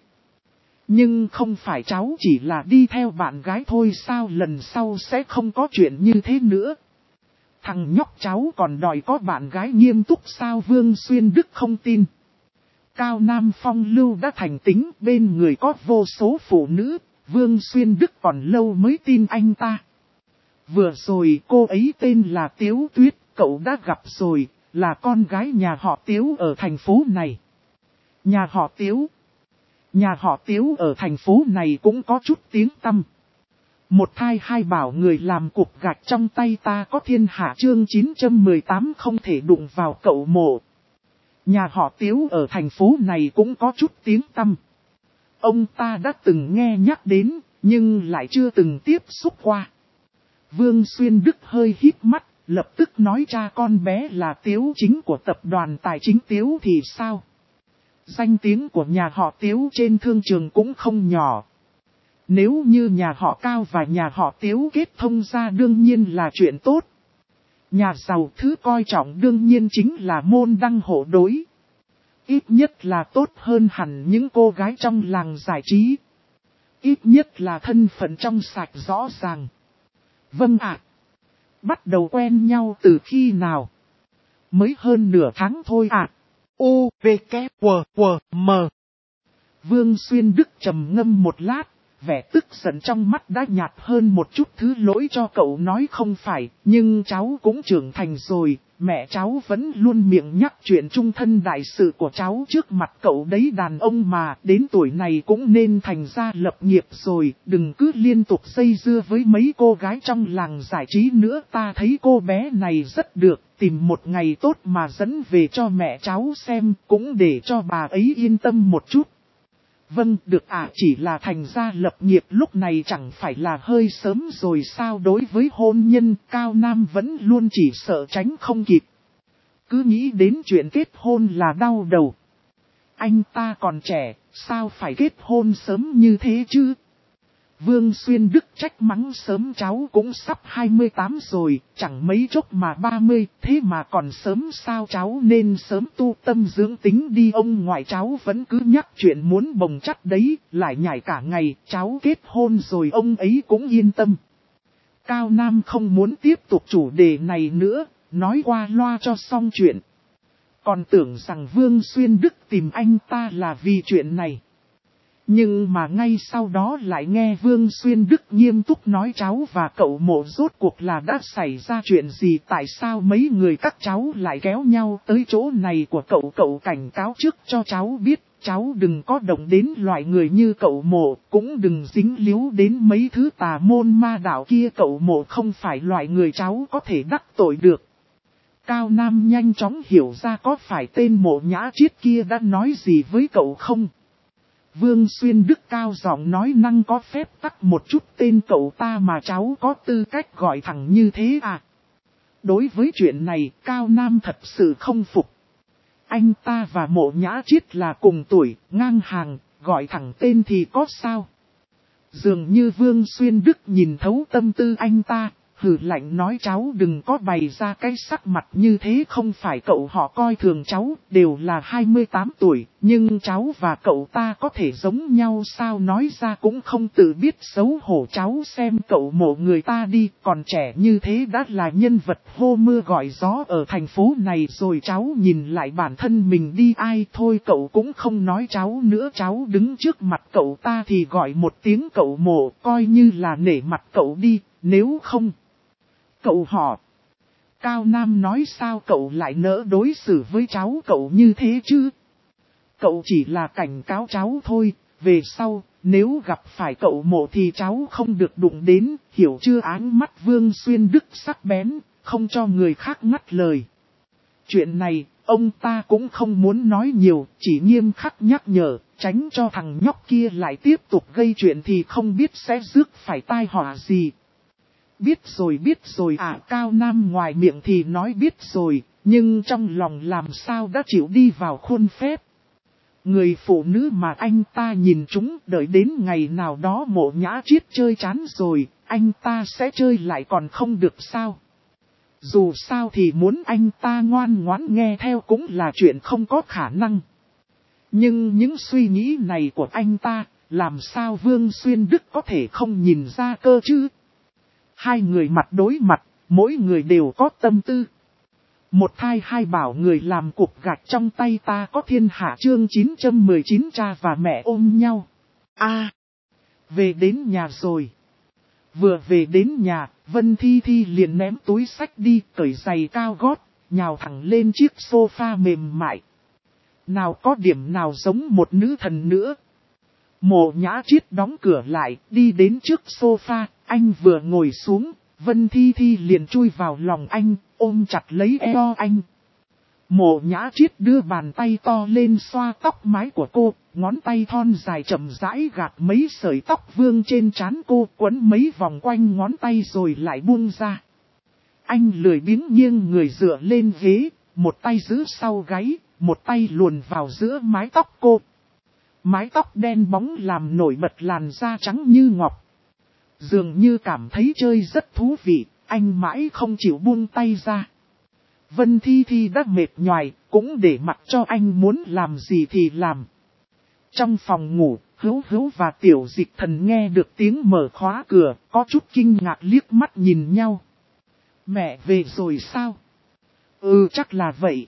Nhưng không phải cháu chỉ là đi theo bạn gái thôi sao, lần sau sẽ không có chuyện như thế nữa. Thằng nhóc cháu còn đòi có bạn gái nghiêm túc sao? Vương Xuyên Đức không tin. Cao Nam phong lưu đã thành tính, bên người có vô số phụ nữ, Vương Xuyên Đức còn lâu mới tin anh ta. Vừa rồi cô ấy tên là Tiếu Tuyết, cậu đã gặp rồi, là con gái nhà họ Tiếu ở thành phố này. Nhà họ Tiếu. Nhà họ Tiếu ở thành phố này cũng có chút tiếng tăm. Một thai hai bảo người làm cục gạch trong tay ta có thiên hạ, chương 918 không thể đụng vào cậu Mộ. Nhà họ Tiếu ở thành phố này cũng có chút tiếng tăm. Ông ta đã từng nghe nhắc đến, nhưng lại chưa từng tiếp xúc qua. Vương Xuyên Đức hơi híp mắt, lập tức nói cha con bé là Tiếu chính của tập đoàn tài chính Tiếu thì sao? Danh tiếng của nhà họ Tiếu trên thương trường cũng không nhỏ. Nếu như nhà họ Cao và nhà họ Tiếu kết thông ra đương nhiên là chuyện tốt. Nhà giàu thứ coi trọng đương nhiên chính là môn đăng hộ đối. Ít nhất là tốt hơn hẳn những cô gái trong làng giải trí. Ít nhất là thân phận trong sạch rõ ràng. Vâng ạ. Bắt đầu quen nhau từ khi nào? Mới hơn nửa tháng thôi ạ. U, V, K, W, W, M. Vương Xuyên Đức trầm ngâm một lát, vẻ tức giận trong mắt đã nhạt hơn một chút. Thứ lỗi cho cậu nói không phải, nhưng cháu cũng trưởng thành rồi, mẹ cháu vẫn luôn miệng nhắc chuyện chung thân đại sự của cháu trước mặt cậu đấy. Đàn ông mà, đến tuổi này cũng nên thành ra lập nghiệp rồi, đừng cứ liên tục dây dưa với mấy cô gái trong làng giải trí nữa. Ta thấy cô bé này rất được, tìm một ngày tốt mà dẫn về cho mẹ cháu xem, cũng để cho bà ấy yên tâm một chút. Vâng, được ạ, chỉ là thành ra lập nghiệp lúc này chẳng phải là hơi sớm rồi sao? Đối với hôn nhân, Cao Nam vẫn luôn chỉ sợ tránh không kịp. Cứ nghĩ đến chuyện kết hôn là đau đầu. Anh ta còn trẻ, sao phải kết hôn sớm như thế chứ? Vương Xuyên Đức trách mắng sớm, cháu cũng sắp 28 rồi, chẳng mấy chốc mà 30, thế mà còn sớm sao? Cháu nên sớm tu tâm dưỡng tính đi. Ông ngoại cháu vẫn cứ nhắc chuyện muốn bồng chắt đấy, lại nhảy cả ngày, cháu kết hôn rồi ông ấy cũng yên tâm. Cao Nam không muốn tiếp tục chủ đề này nữa, nói qua loa cho xong chuyện. Còn tưởng rằng Vương Xuyên Đức tìm anh ta là vì chuyện này. Nhưng mà ngay sau đó lại nghe Vương Xuyên Đức nghiêm túc nói cháu và cậu Mộ rốt cuộc là đã xảy ra chuyện gì, tại sao mấy người các cháu lại kéo nhau tới chỗ này của cậu. Cậu cảnh cáo trước cho cháu biết, cháu đừng có động đến loại người như cậu Mộ, cũng đừng dính líu đến mấy thứ tà môn ma đạo kia. Cậu Mộ không phải loại người cháu có thể đắc tội được. Cao Nam nhanh chóng hiểu ra có phải tên Mộ Nhã Chiết kia đã nói gì với cậu không. Vương Xuyên Đức cao giọng nói, năng có phép tắc một chút tên cậu ta mà cháu có tư cách gọi thẳng như thế à? Đối với chuyện này, Cao Nam thật sự không phục. Anh ta và Mộ Nhã Chiết là cùng tuổi, ngang hàng, gọi thẳng tên thì có sao? Dường như Vương Xuyên Đức nhìn thấu tâm tư anh ta, Hừ lạnh nói cháu đừng có bày ra cái sắc mặt như thế, không phải cậu họ coi thường cháu, đều là 28 tuổi, nhưng cháu và cậu ta có thể giống nhau sao, nói ra cũng không tự biết xấu hổ. Cháu xem cậu mộ người ta đi, còn trẻ như thế đã là nhân vật hô mưa gọi gió ở thành phố này rồi. Cháu nhìn lại bản thân mình đi, ai thôi cậu cũng không nói cháu nữa, cháu đứng trước mặt cậu ta thì gọi một tiếng cậu mộ, coi như là nể mặt cậu đi, nếu không... Cậu họ. Cao Nam nói sao cậu lại nỡ đối xử với cháu cậu như thế chứ? Cậu chỉ là cảnh cáo cháu thôi, về sau, nếu gặp phải cậu mộ thì cháu không được đụng đến, hiểu chưa? Áng mắt Vương Xuyên Đức sắc bén, không cho người khác ngắt lời. Chuyện này, ông ta cũng không muốn nói nhiều, chỉ nghiêm khắc nhắc nhở, tránh cho thằng nhóc kia lại tiếp tục gây chuyện thì không biết sẽ rước phải tai họa gì. Biết rồi à, Cao Nam ngoài miệng thì nói biết rồi, nhưng trong lòng làm sao đã chịu đi vào khuôn phép. Người phụ nữ mà anh ta nhìn chúng, đợi đến ngày nào đó Mộ Nhã Chiết chơi chán rồi, anh ta sẽ chơi lại còn không được sao. Dù sao thì muốn anh ta ngoan ngoãn nghe theo cũng là chuyện không có khả năng. Nhưng những suy nghĩ này của anh ta, làm sao Vương Xuyên Đức có thể không nhìn ra cơ chứ? Hai người mặt đối mặt, mỗi người đều có tâm tư. Một thai hai bảo người làm cục gạch trong tay ta có thiên hạ, chương 919 cha và mẹ ôm nhau. Về đến nhà rồi. Vừa về đến nhà, Vân Thi Thi liền ném túi sách đi, cởi giày cao gót, nhào thẳng lên chiếc sofa mềm mại. Nào có điểm nào giống một nữ thần nữa. Mộ Nhã Chiết đóng cửa lại, đi đến trước sofa, anh vừa ngồi xuống, Vân Thi Thi liền chui vào lòng anh, ôm chặt lấy eo anh. Mộ Nhã Chiết đưa bàn tay to lên xoa tóc mái của cô, ngón tay thon dài chậm rãi gạt mấy sợi tóc vương trên trán cô, quấn mấy vòng quanh ngón tay rồi lại buông ra. Anh lười biếng nghiêng người dựa lên ghế, một tay giữ sau gáy, một tay luồn vào giữa mái tóc cô. Mái tóc đen bóng làm nổi bật làn da trắng như ngọc. Dường như cảm thấy chơi rất thú vị, anh mãi không chịu buông tay ra. Vân Thi Thi đã mệt nhoài, cũng để mặc cho anh muốn làm gì thì làm. Trong phòng ngủ, Hữu Hữu và Tiểu Dịch Thần nghe được tiếng mở khóa cửa, có chút kinh ngạc liếc mắt nhìn nhau. Mẹ về rồi sao? Ừ, chắc là vậy.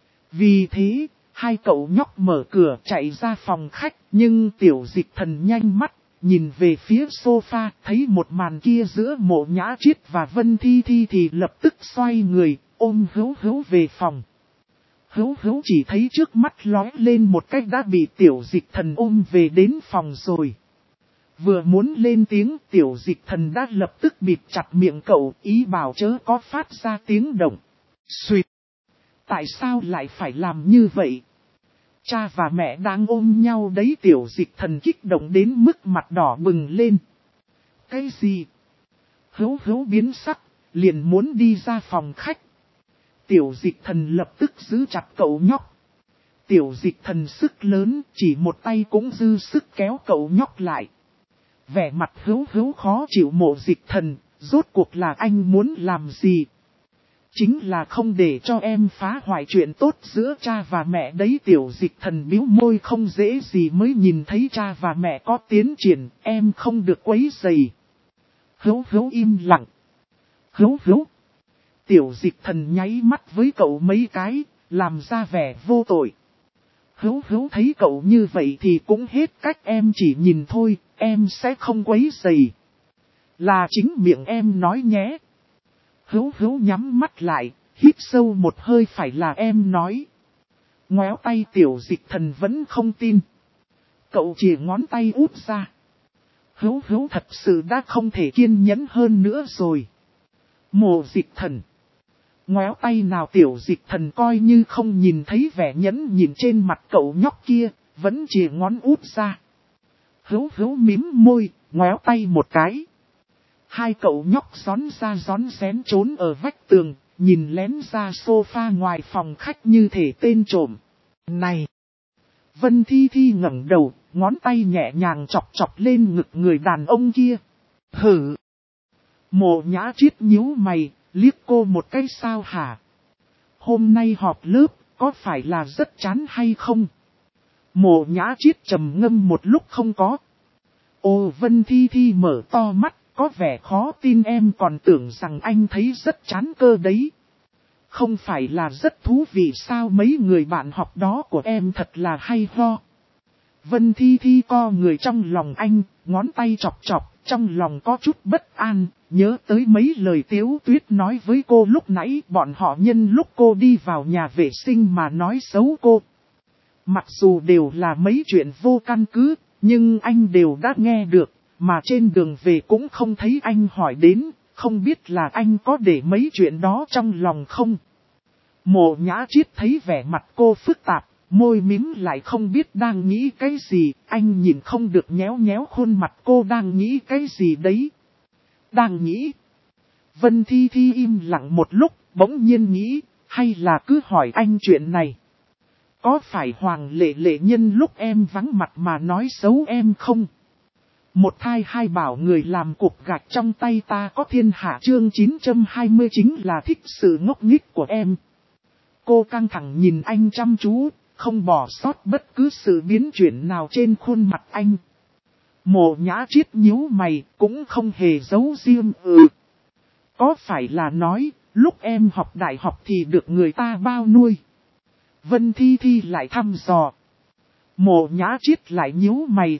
Vì thế, hai cậu nhóc mở cửa chạy ra phòng khách, nhưng Tiểu Dịch Thần nhanh mắt, nhìn về phía sofa, thấy một màn kia giữa Mộ Nhã Chiết và Vân Thi Thi thì lập tức xoay người, ôm Hữu Hữu về phòng. Hữu Hữu chỉ thấy trước mắt lóe lên một cách đã bị Tiểu Dịch Thần ôm về đến phòng rồi. Vừa muốn lên tiếng, Tiểu Dịch Thần đã lập tức bịt chặt miệng cậu, ý bảo chớ có phát ra tiếng động. Xuyệt! Tại sao lại phải làm như vậy? Cha và mẹ đang ôm nhau đấy. Tiểu Dịch Thần kích động đến mức mặt đỏ bừng lên. Cái gì? Hữu Hữu biến sắc, liền muốn đi ra phòng khách. Tiểu Dịch Thần lập tức giữ chặt cậu nhóc. Tiểu Dịch Thần sức lớn, chỉ một tay cũng dư sức kéo cậu nhóc lại. Vẻ mặt Hữu Hữu khó chịu. Mộ Dịch Thần, rốt cuộc là anh muốn làm gì? Chính là không để cho em phá hoại chuyện tốt giữa cha và mẹ đấy. Tiểu Dịch Thần bĩu môi, không dễ gì mới nhìn thấy cha và mẹ có tiến triển, em không được quấy rầy. Hữu Hữu im lặng. Hữu Hữu. Tiểu Dịch Thần nháy mắt với cậu mấy cái, làm ra vẻ vô tội. Hữu Hữu thấy cậu như vậy thì cũng hết cách, em chỉ nhìn thôi, em sẽ không quấy rầy. Là chính miệng em nói nhé. Hữu Hữu nhắm mắt lại, hít sâu một hơi, phải là em nói. Ngoéo tay. Tiểu Dịch Thần vẫn không tin. Cậu chìa ngón tay út ra. Hữu Hữu thật sự đã không thể kiên nhẫn hơn nữa rồi. Mộ Dịch Thần. Ngoéo tay nào. Tiểu Dịch Thần coi như không nhìn thấy vẻ nhẫn nhìn trên mặt cậu nhóc kia, vẫn chìa ngón út ra. Hữu Hữu mím môi, ngoéo tay một cái. Hai cậu nhóc gión ra gión xén trốn ở vách tường, nhìn lén ra sofa ngoài phòng khách như thể tên trộm. Này! Vân Thi Thi ngẩng đầu, ngón tay nhẹ nhàng chọc chọc lên ngực người đàn ông kia. Hử! Mộ Nhã Triết nhíu mày, liếc cô một cái sao hả? Hôm nay họp lớp, có phải là rất chán hay không? Mộ Nhã Triết trầm ngâm một lúc không có. Ô Vân Thi Thi mở to mắt, có vẻ khó tin, em còn tưởng rằng anh thấy rất chán cơ đấy. Không phải là rất thú vị sao, mấy người bạn học đó của em thật là hay ho. Vân Thi Thi co người trong lòng anh, ngón tay chọc chọc, trong lòng có chút bất an, nhớ tới mấy lời Tiếu Tuyết nói với cô lúc nãy, bọn họ nhân lúc cô đi vào nhà vệ sinh mà nói xấu cô. Mặc dù đều là mấy chuyện vô căn cứ, nhưng anh đều đã nghe được, mà trên đường về cũng không thấy anh hỏi đến, không biết là anh có để mấy chuyện đó trong lòng không. Mộ Nhã Triết thấy vẻ mặt cô phức tạp, môi mím lại không biết đang nghĩ cái gì, anh nhìn không được nhéo nhéo khuôn mặt cô đang nghĩ cái gì đấy. Đang nghĩ. Vân Thi Thi im lặng một lúc, bỗng nhiên nghĩ, hay là cứ hỏi anh chuyện này. Có phải Hoàng Lệ Lệ nhân lúc em vắng mặt mà nói xấu em không? Một thai hai bảo người làm cục gạch trong tay ta có thiên hạ chương 920 chính là thích sự ngốc nghếch của em. Cô căng thẳng nhìn anh chăm chú, không bỏ sót bất cứ sự biến chuyển nào trên khuôn mặt anh. Mộ Nhã Triết nhíu mày, cũng không hề giấu riêng. Có phải là nói, lúc em học đại học thì được người ta bao nuôi? Vân Thi Thi lại thăm dò. Mộ Nhã Triết lại nhíu mày.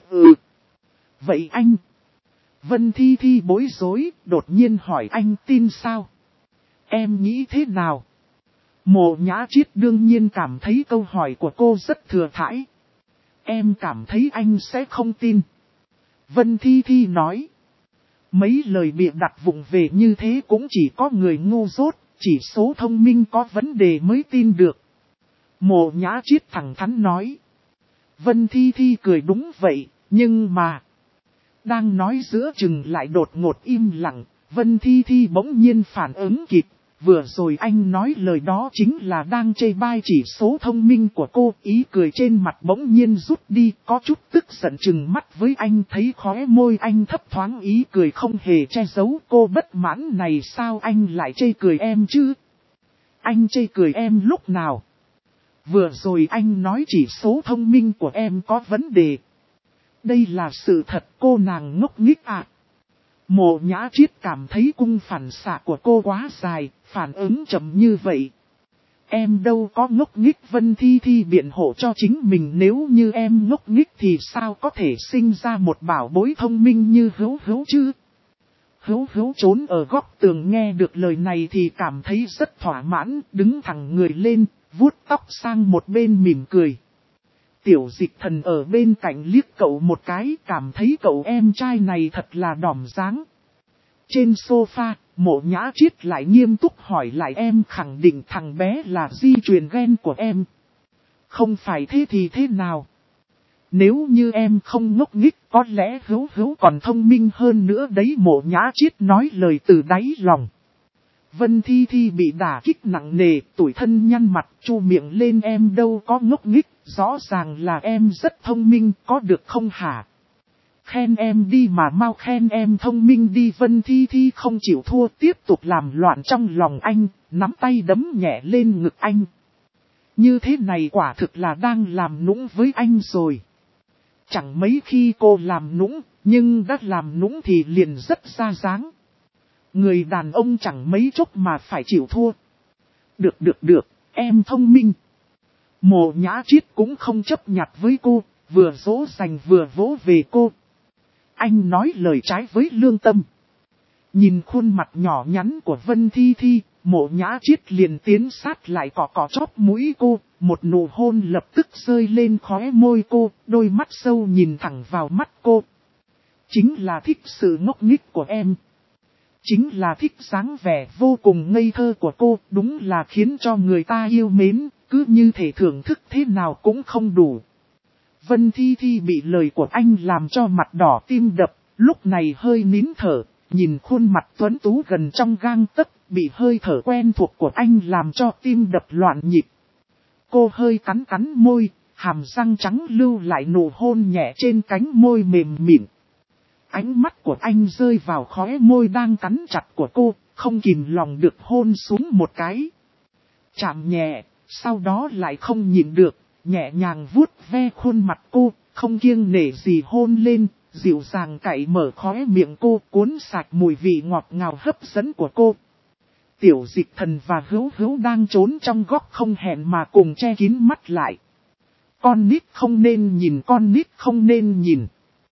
Vậy anh? Vân Thi Thi bối rối, đột nhiên hỏi anh tin sao? Em nghĩ thế nào? Mộ Nhã Triết đương nhiên cảm thấy câu hỏi của cô rất thừa thãi. Em cảm thấy anh sẽ không tin. Vân Thi Thi nói. Mấy lời bịa đặt vụng về như thế cũng chỉ có người ngu dốt, chỉ số thông minh có vấn đề mới tin được. Mộ Nhã Triết thẳng thắn nói. Vân Thi Thi cười đúng vậy, nhưng mà... Đang nói giữa chừng lại đột ngột im lặng, Vân Thi Thi bỗng nhiên phản ứng kịp. Vừa rồi anh nói lời đó chính là đang chê bai chỉ số thông minh của cô, ý cười trên mặt bỗng nhiên rút đi, có chút tức giận chừng mắt với anh, thấy khóe môi anh thấp thoáng ý cười không hề che giấu. Cô bất mãn này, sao anh lại chê cười em chứ? Anh chê cười em lúc nào? Vừa rồi anh nói chỉ số thông minh của em có vấn đề. Đây là sự thật, cô nàng ngốc nghếch à. Mộ Nhã Triết cảm thấy cung phản xạ của cô quá dài, phản ứng chậm như vậy. Em đâu có ngốc nghếch. Vân Thi Thi biện hộ cho chính mình, nếu như em ngốc nghếch thì sao có thể sinh ra một bảo bối thông minh như Hữu Hữu chứ? Hữu Hữu trốn ở góc tường nghe được lời này thì cảm thấy rất thỏa mãn, đứng thẳng người lên, vuốt tóc sang một bên mỉm cười. Tiểu Dịch Thần ở bên cạnh liếc cậu một cái, cảm thấy cậu em trai này thật là đỏm dáng. Trên sofa, Mộ Nhã Triết lại nghiêm túc hỏi lại, em khẳng định thằng bé là di truyền gen của em. Không phải thế thì thế nào? Nếu như em không ngốc nghếch, có lẽ Hữu Hữu còn thông minh hơn nữa đấy. Mộ Nhã Triết nói lời từ đáy lòng. Vân Thi Thi bị đả kích nặng nề, tủi thân nhăn mặt, chu miệng lên, em đâu có ngốc nghếch, rõ ràng là em rất thông minh, có được không hả? Khen em đi mà, mau khen em thông minh đi. Vân Thi Thi không chịu thua, tiếp tục làm loạn trong lòng anh, nắm tay đấm nhẹ lên ngực anh. Như thế này quả thực là đang làm nũng với anh rồi. Chẳng mấy khi cô làm nũng, nhưng đã làm nũng thì liền rất ra dáng. Người đàn ông chẳng mấy chốc mà phải chịu thua. Được, em thông minh. Mộ Nhã Triết cũng không chấp nhặt với cô, vừa dỗ dành vừa vỗ về cô. Anh nói lời trái với lương tâm. Nhìn khuôn mặt nhỏ nhắn của Vân Thi Thi, Mộ Nhã Triết liền tiến sát lại cọ chóp mũi cô, một nụ hôn lập tức rơi lên khóe môi cô, đôi mắt sâu nhìn thẳng vào mắt cô. Chính là thích sự ngốc nghếch của em. Chính là thích dáng vẻ vô cùng ngây thơ của cô, đúng là khiến cho người ta yêu mến, cứ như thể thưởng thức thế nào cũng không đủ. Vân Thi Thi bị lời của anh làm cho mặt đỏ tim đập, lúc này hơi nín thở, nhìn khuôn mặt tuấn tú gần trong gang tấc, bị hơi thở quen thuộc của anh làm cho tim đập loạn nhịp. Cô hơi cắn môi, hàm răng trắng lưu lại nụ hôn nhẹ trên cánh môi mềm mịn. Ánh mắt của anh rơi vào khóe môi đang cắn chặt của cô, không kìm lòng được hôn xuống một cái. Chạm nhẹ, sau đó lại không nhịn được, nhẹ nhàng vuốt ve khuôn mặt cô, không kiêng nể gì hôn lên, dịu dàng cạy mở khóe miệng cô, cuốn sạch mùi vị ngọt ngào hấp dẫn của cô. Tiểu Dịch Thần và Hữu Hữu đang trốn trong góc không hẹn mà cùng che kín mắt lại. Con nít không nên nhìn, con nít không nên nhìn.